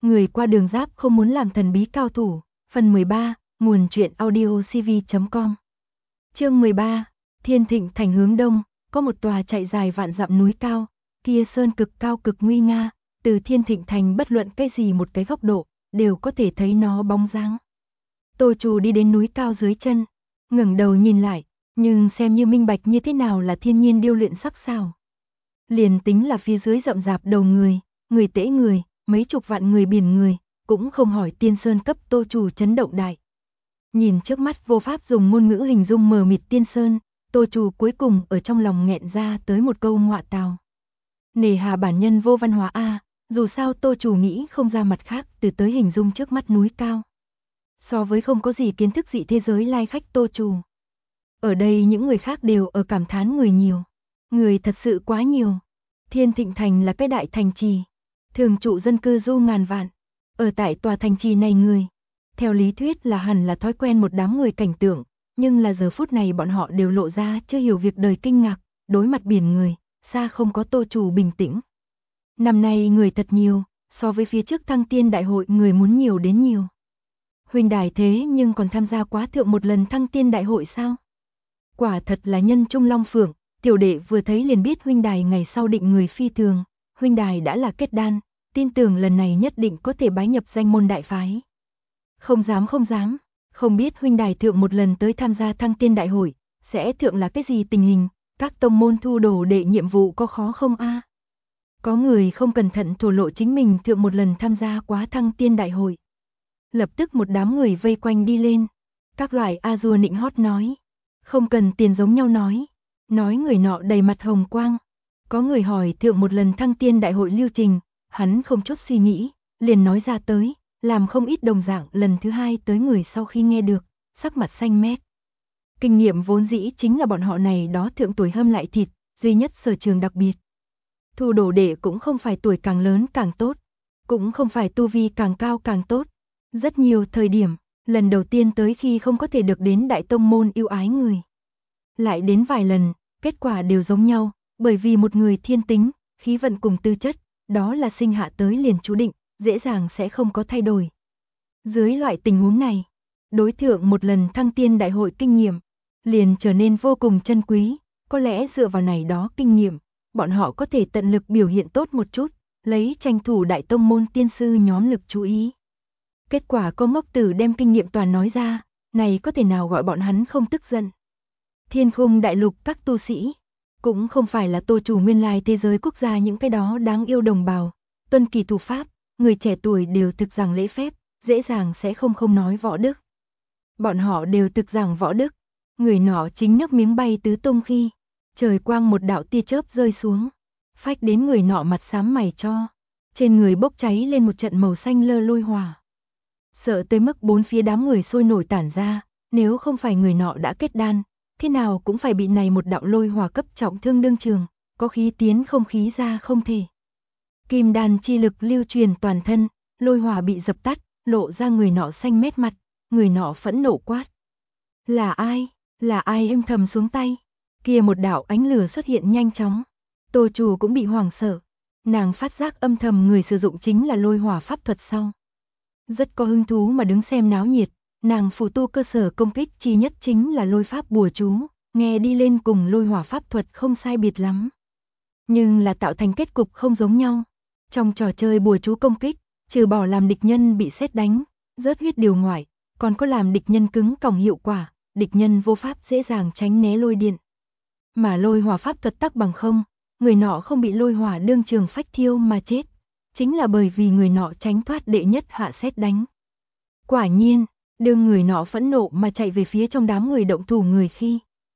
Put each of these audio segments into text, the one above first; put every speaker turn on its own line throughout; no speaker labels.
Người qua đường giáp không muốn làm thần bí cao thủ. Phần 13, nguồn truyện audiocv.com. Chương 13, Thiên Thịnh Thành hướng đông, có một tòa chạy dài vạn dặm núi cao, kia sơn cực cao cực nguy nga, từ Thiên Thịnh Thành bất luận cái gì một cái góc độ, đều có thể thấy nó bóng dáng. Tô Trù đi đến núi cao dưới chân, ngẩng đầu nhìn lại, nhưng xem như minh bạch như thế nào là thiên nhiên điêu luyện sắc sảo. Liền tính là phía dưới rậm rạp đầu người tễ người, mấy chục vạn người biển người, cũng không hỏi tiên sơn cấp Tô Trù chấn động đại. Nhìn trước mắt vô pháp dùng ngôn ngữ hình dung mờ mịt tiên sơn, Tô Trù cuối cùng ở trong lòng nghẹn ra tới một câu ngọa tào. Nề hà bản nhân vô văn hóa a, dù sao Tô Trù nghĩ không ra mặt khác từ tới hình dung trước mắt núi cao. So với không có gì kiến thức dị thế giới lai khách Tô Trù. Ở đây những người khác đều ở cảm thán người nhiều. Người thật sự quá nhiều. Thiên Thịnh Thành là cái đại thành trì. Thường trụ dân cư du ngàn vạn. Ở tại tòa thành trì này người. Theo lý thuyết là hẳn là thói quen một đám người cảnh tượng. Nhưng là giờ phút này bọn họ đều lộ ra chưa hiểu việc đời kinh ngạc. Đối mặt biển người, xa không có Tô Trù bình tĩnh. Năm nay người thật nhiều, so với phía trước Thăng Tiên Đại hội người muốn nhiều đến nhiều. Huynh đài thế nhưng còn tham gia quá thượng một lần Thăng Tiên Đại hội sao? Quả thật là nhân trung long phượng, tiểu đệ vừa thấy liền biết huynh đài ngày sau định người phi thường, huynh đài đã là kết đan, tin tưởng lần này nhất định có thể bái nhập danh môn đại phái. Không dám, không biết huynh đài thượng một lần tới tham gia Thăng Tiên Đại hội, sẽ thượng là cái gì tình hình, các tông môn thu đồ đệ nhiệm vụ có khó không a? Có người không cẩn thận thổ lộ chính mình thượng một lần tham gia quá Thăng Tiên Đại hội. Lập tức một đám người vây quanh đi lên, các loại a dua nịnh hót nói. Không cần tiền giống nhau nói người nọ đầy mặt hồng quang. Có người hỏi thượng một lần Thăng Tiên Đại hội lưu trình, hắn không chút suy nghĩ, liền nói ra tới, làm không ít đồng dạng lần thứ hai tới người sau khi nghe được, sắc mặt xanh mét. Kinh nghiệm vốn dĩ chính là bọn họ này đó thượng tuổi hâm lại thịt, duy nhất sở trường đặc biệt. Thu đồ đệ cũng không phải tuổi càng lớn càng tốt, cũng không phải tu vi càng cao càng tốt. Rất nhiều thời điểm, lần đầu tiên tới khi không có thể được đến đại tông môn yêu ái người. Lại đến vài lần, kết quả đều giống nhau, bởi vì một người thiên tính, khí vận cùng tư chất, đó là sinh hạ tới liền chú định, dễ dàng sẽ không có thay đổi. Dưới loại tình huống này, đối thượng một lần Thăng Tiên Đại hội kinh nghiệm, liền trở nên vô cùng chân quý, có lẽ dựa vào này đó kinh nghiệm, bọn họ có thể tận lực biểu hiện tốt một chút, lấy tranh thủ đại tông môn tiên sư nhóm lực chú ý. Kết quả có ngốc tử đem kinh nghiệm toàn nói ra, này có thể nào gọi bọn hắn không tức giận. Thiên Khung Đại Lục các tu sĩ, cũng không phải là Tô Trù nguyên lai thế giới quốc gia những cái đó đáng yêu đồng bào, tuân kỳ thủ pháp, người trẻ tuổi đều thực giảng lễ phép, dễ dàng sẽ không nói võ đức. Bọn họ đều thực giảng võ đức, người nọ chính nước miếng bay tứ tung khi, trời quang một đạo tia chớp rơi xuống, phách đến người nọ mặt xám mày cho, trên người bốc cháy lên một trận màu xanh lơ lôi hỏa. Sợ tới mức bốn phía đám người sôi nổi tản ra, nếu không phải người nọ đã kết đan, thế nào cũng phải bị này một đạo lôi hỏa cấp trọng thương đương trường, có khí tiến không khí ra không thể. Kim đan chi lực lưu truyền toàn thân, lôi hỏa bị dập tắt, lộ ra người nọ xanh mét mặt, người nọ phẫn nộ quát. Là ai âm thầm xuống tay, kia một đạo ánh lửa xuất hiện nhanh chóng. Tô Trù cũng bị hoảng sợ, nàng phát giác âm thầm người sử dụng chính là lôi hỏa pháp thuật sau. Rất có hứng thú mà đứng xem náo nhiệt, nàng phù tu cơ sở công kích chi nhất chính là lôi pháp bùa chú, nghe đi lên cùng lôi hỏa pháp thuật không sai biệt lắm. Nhưng là tạo thành kết cục không giống nhau. Trong trò chơi bùa chú công kích, trừ bỏ làm địch nhân bị sét đánh, rớt huyết điều ngoại, còn có làm địch nhân cứng còng hiệu quả, địch nhân vô pháp dễ dàng tránh né lôi điện. Mà lôi hỏa pháp thuật tắc bằng không, người nọ không bị lôi hỏa đương trường phách thiêu mà chết. Chính là bởi vì người nọ tránh thoát đệ nhất hạ sét đánh. Quả nhiên, đương người nọ phẫn nộ mà chạy về phía trong đám người động thủ người khi.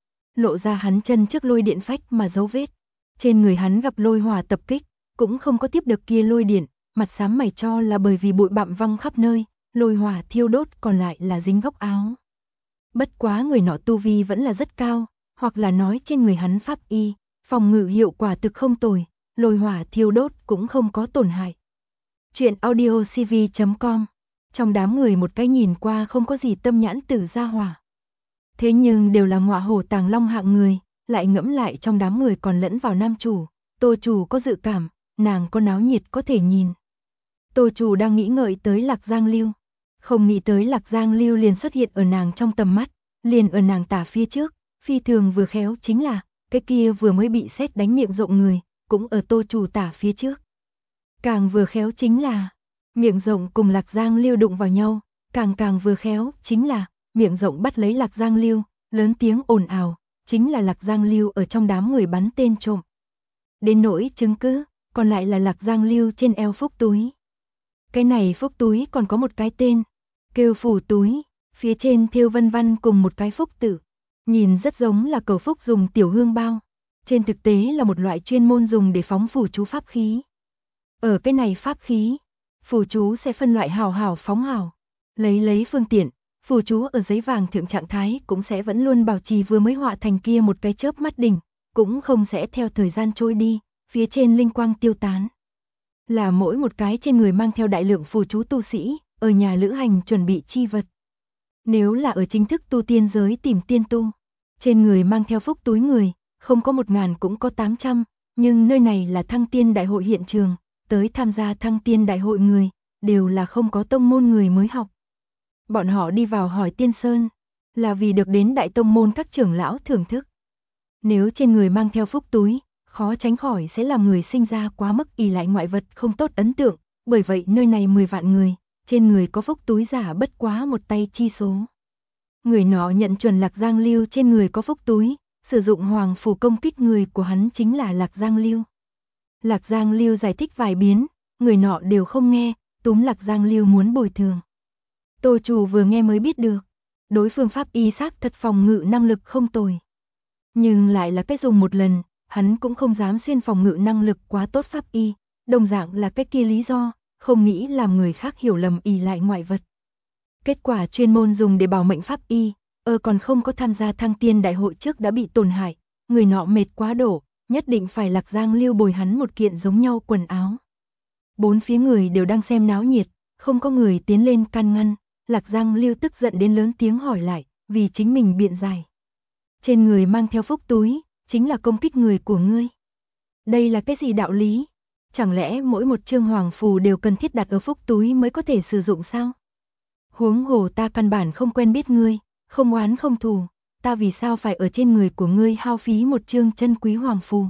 Lộ ra hắn chân trước lôi điện phách mà dấu vết. Trên người hắn gặp lôi hỏa tập kích, cũng không có tiếp được kia lôi điện, mặt xám mày cho là bởi vì bụi bặm văng khắp nơi, lôi hỏa thiêu đốt còn lại là dính góc áo. Bất quá người nọ tu vi vẫn là rất cao, hoặc là nói trên người hắn pháp y, phòng ngự hiệu quả thực không tồi. Lôi hỏa thiêu đốt cũng không có tổn hại. Chuyện audiocv.com. Trong đám người một cái nhìn qua không có gì tâm nhãn tử ra hỏa. Thế nhưng đều là ngọa hổ tàng long hạng người, lại ngẫm lại trong đám người còn lẫn vào nam chủ. Tô Trù có dự cảm, nàng có náo nhiệt có thể nhìn. Tô Trù đang nghĩ ngợi tới Lạc Giang Lưu. Không nghĩ tới Lạc Giang Lưu liền xuất hiện ở nàng trong tầm mắt, liền ở nàng tả phía trước, phi thường vừa khéo chính là, cái kia vừa mới bị sét đánh miệng rộng người, cũng ở Tô Trù tả phía trước. Càng vừa khéo chính là, miệng rộng cùng Lạc Giang Lưu đụng vào nhau, càng vừa khéo chính là, miệng rộng bắt lấy Lạc Giang Lưu, lớn tiếng ồn ào, chính là Lạc Giang Lưu ở trong đám người bắn tên trộm. Đến nỗi chứng cứ, còn lại là Lạc Giang Lưu trên eo phúc túi. Cái này phúc túi còn có một cái tên, kêu phù túi, phía trên thêu vân văn cùng một cái phúc tử. Nhìn rất giống là cầu phúc dùng tiểu hương bao. Trên thực tế là một loại chuyên môn dùng để phóng phù chú pháp khí. Ở cái này pháp khí, phù chú sẽ phân loại hào hào phóng hào. Lấy phương tiện, phù chú ở giấy vàng thượng trạng thái cũng sẽ vẫn luôn bảo trì vừa mới họa thành kia một cái chớp mắt đỉnh, cũng không sẽ theo thời gian trôi đi, phía trên linh quang tiêu tán. Là mỗi một cái trên người mang theo đại lượng phù chú tu sĩ, ở nhà lữ hành chuẩn bị chi vật. Nếu là ở chính thức tu tiên giới tìm tiên tu, trên người mang theo phúc túi người, không có 1000 cũng có 800, nhưng nơi này là thăng tiên đại hội hiện trường, tới tham gia thăng tiên đại hội người, đều là không có tông môn người mới học. Bọn họ đi vào hỏi tiên sơn, là vì được đến đại tông môn các trưởng lão thưởng thức. Nếu trên người mang theo phúc túi, khó tránh khỏi sẽ làm người sinh ra quá mức ỷ lại ngoại vật không tốt ấn tượng, bởi vậy nơi này 10 vạn người, trên người có phúc túi giả bất quá một tay chi số. Người nọ nhận chuẩn Lạc Giang Lưu trên người có phúc túi, sử dụng hoàng phù công kích người của hắn chính là Lạc Giang Lưu. Lạc Giang Lưu giải thích vài biến, người nọ đều không nghe, túm Lạc Giang Lưu muốn bồi thường. Tô Trù vừa nghe mới biết được, đối phương pháp y xác thật phòng ngự năng lực không tồi. Nhưng lại là cái dùng một lần, hắn cũng không dám xuyên phòng ngự năng lực quá tốt pháp y, đồng dạng là cái kia lý do, không nghĩ làm người khác hiểu lầm ỷ lại ngoại vật. Kết quả chuyên môn dùng để bảo mệnh pháp y, còn không có tham gia thăng tiên đại hội trước đã bị tổn hại, người nọ mệt quá đổ, nhất định phải Lạc Giang Lưu bồi hắn một kiện giống nhau quần áo. Bốn phía người đều đang xem náo nhiệt, không có người tiến lên can ngăn, Lạc Giang Lưu tức giận đến lớn tiếng hỏi lại, vì chính mình biện giải. Trên người mang theo phúc túi, chính là công kích người của ngươi. Đây là cái gì đạo lý? Chẳng lẽ mỗi một chương hoàng phù đều cần thiết đặt ở phúc túi mới có thể sử dụng sao? Huống hồ ta căn bản không quen biết ngươi, không oán không thù, ta vì sao phải ở trên người của ngươi hao phí một chương chân quý hoàng phù?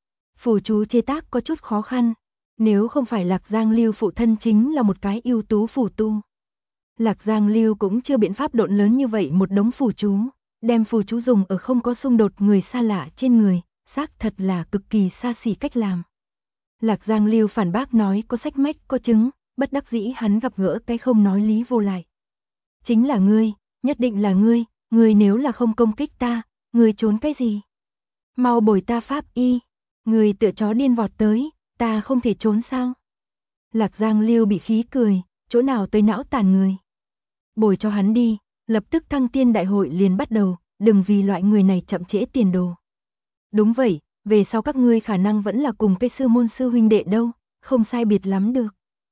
Phù chú chế tác có chút khó khăn, nếu không phải Lạc Giang Lưu phụ thân chính là một cái ưu tú phù tu. Lạc Giang Lưu cũng chưa biện pháp độn lớn như vậy một đống phù chú, đem phù chú dùng ở không có xung đột người xa lạ trên người, xác thật là cực kỳ xa xỉ cách làm. Lạc Giang Lưu phản bác nói có sách mách có chứng, bất đắc dĩ hắn gặp gỡ cái không nói lý vô lại. Chính là ngươi, nhất định là ngươi nếu là không công kích ta, ngươi trốn cái gì? Mau bồi ta pháp y, ngươi tựa chó điên vọt tới, ta không thể trốn sao? Lạc Giang Lưu bị khí cười, chỗ nào tới não tàn người. Bồi cho hắn đi, lập tức thăng tiên đại hội liền bắt đầu, đừng vì loại người này chậm trễ tiền đồ. Đúng vậy, về sau các ngươi khả năng vẫn là cùng cái sư môn sư huynh đệ đâu, không sai biệt lắm được.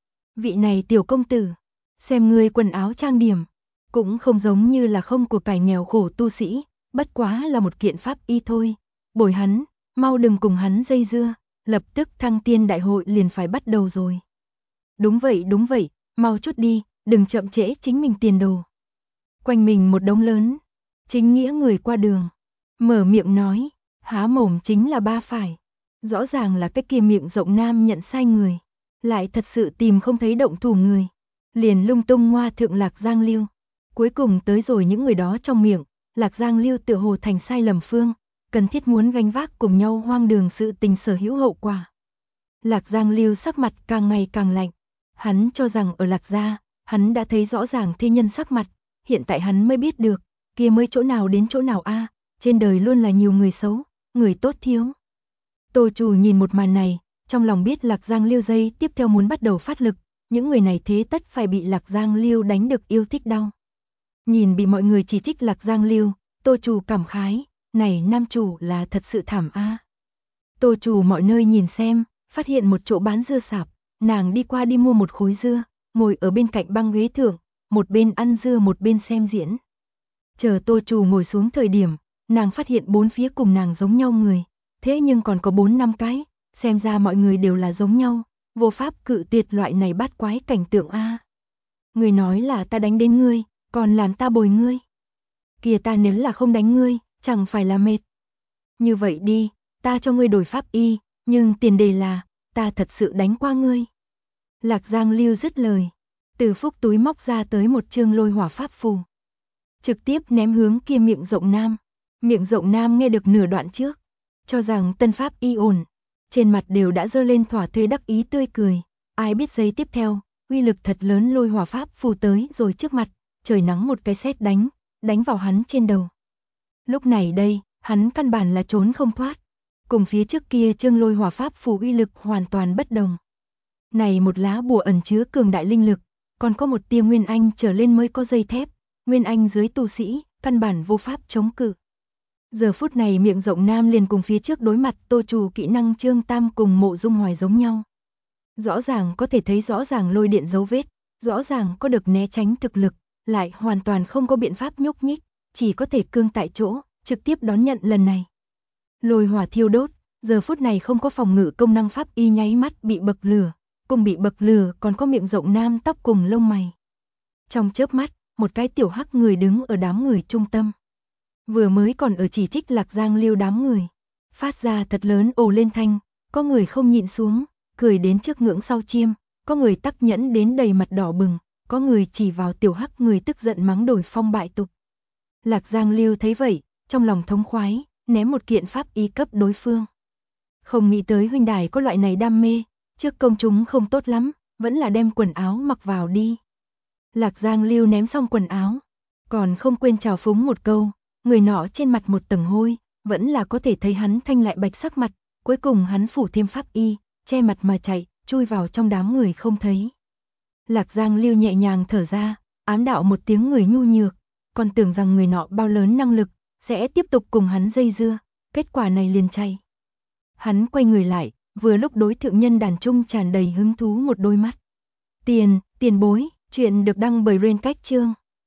Vị này tiểu công tử, xem ngươi quần áo trang điểm, cũng không giống như là không của cải nghèo khổ tu sĩ, bất quá là một kiện pháp y thôi. Bồi hắn, mau đừng cùng hắn dây dưa, lập tức thăng tiên đại hội liền phải bắt đầu rồi. Đúng vậy, mau chút đi, đừng chậm trễ chính mình tiền đồ. Quanh mình một đống lớn, chính nghĩa người qua đường, mở miệng nói, há mồm chính là ba phải. Rõ ràng là cái kia miệng rộng nam nhận sai người, lại thật sự tìm không thấy động thủ người. Liền lung tung ngoa thượng Lạc Giang Lưu. Cuối cùng tới rồi những người đó trong miệng, Lạc Giang Lưu tựa hồ thành sai lầm phương, cần thiết muốn gánh vác cùng nhau hoang đường sự tình sở hữu hậu quả. Lạc Giang Lưu sắc mặt càng ngày càng lạnh, hắn cho rằng ở Lạc Gia, hắn đã thấy rõ ràng thê nhân sắc mặt, hiện tại hắn mới biết được, kia mới chỗ nào đến chỗ nào a, trên đời luôn là nhiều người xấu, người tốt thiếu. Tô Trù nhìn một màn này, trong lòng biết Lạc Giang Lưu dây tiếp theo muốn bắt đầu phát lực, những người này thế tất phải bị Lạc Giang Lưu đánh được yêu thích đau. Nhìn bị mọi người chỉ trích Lạc Giang Lưu, Tô Trù cảm khái, này nam chủ là thật sự thảm a. Tô Trù mọi nơi nhìn xem, phát hiện một chỗ bán dưa sạp, nàng đi qua đi mua một khối dưa, ngồi ở bên cạnh băng ghế thượng, một bên ăn dưa một bên xem diễn. Chờ Tô Trù ngồi xuống thời điểm, nàng phát hiện bốn phía cùng nàng giống nhau người, thế nhưng còn có 4-5 cái, xem ra mọi người đều là giống nhau, vô pháp cự tuyệt loại này bát quái cảnh tượng a. Người nói là ta đánh đến ngươi, còn làm ta bồi ngươi. Kìa ta nếu là không đánh ngươi, chẳng phải là mệt. Như vậy đi, ta cho ngươi đổi pháp y, nhưng tiền đề là, ta thật sự đánh qua ngươi. Lạc Giang Lưu dứt lời, từ phúc túi móc ra tới một chương lôi hỏa pháp phù. Trực tiếp ném hướng kia Miệng Rộng Nam. Miệng Rộng Nam nghe được nửa đoạn trước, cho rằng tân pháp y ổn, trên mặt đều đã dơ lên thỏa thuê đắc ý tươi cười. Ai biết giây tiếp theo, uy lực thật lớn lôi hỏa pháp phù tới rồi trước mặt, trời nắng một cái sét đánh vào hắn trên đầu. Lúc này đây, hắn căn bản là trốn không thoát, cùng phía trước kia chương lôi hỏa pháp phù uy lực hoàn toàn bất đồng. Này một lá bùa ẩn chứa cường đại linh lực, còn có một tia nguyên anh trở lên mới có dây thép, nguyên anh dưới tu sĩ, căn bản vô pháp chống cự. Giờ phút này Miệng Rộng Nam liền cùng phía trước đối mặt Tô Trù kỹ năng Trương Tam cùng Mộ Dung Hoài giống nhau. Rõ ràng có thể thấy rõ ràng lôi điện dấu vết, rõ ràng có được né tránh thực lực, lại hoàn toàn không có biện pháp nhúc nhích, chỉ có thể cương tại chỗ, trực tiếp đón nhận lần này. Lôi hỏa thiêu đốt, giờ phút này không có phòng ngự công năng pháp y nháy mắt bị bậc lửa, cùng bị bậc lửa còn có Miệng Rộng Nam tóc cùng lông mày. Trong chớp mắt, một cái tiểu hắc người đứng ở đám người trung tâm. Vừa mới còn ở chỉ trích Lạc Giang Lưu đám người, phát ra thật lớn ồ lên thanh, có người không nhịn xuống, cười đến trước ngưỡng sau chiêm, có người tắc nhẫn đến đầy mặt đỏ bừng, có người chỉ vào tiểu hắc người tức giận mắng đổi phong bại tục. Lạc Giang Lưu thấy vậy, trong lòng thống khoái, ném một kiện pháp y cấp đối phương. Không nghĩ tới huynh đài có loại này đam mê, trước công chúng không tốt lắm, vẫn là đem quần áo mặc vào đi. Lạc Giang Lưu ném xong quần áo, còn không quên chào phúng một câu, người nọ trên mặt một tầng hôi, vẫn là có thể thấy hắn thanh lại bạch sắc mặt, cuối cùng hắn phủ thêm pháp y, che mặt mà chạy, chui vào trong đám người không thấy. Lạc Giang Lưu nhẹ nhàng thở ra, ám đạo một tiếng người nhu nhược, còn tưởng rằng người nọ bao lớn năng lực, sẽ tiếp tục cùng hắn dây dưa, kết quả này liền chạy. Hắn quay người lại, vừa lúc đối thượng nhân đàn trung tràn đầy hứng thú một đôi mắt. Tiền bối, chuyện được đăng bởi Rain Cách Chương.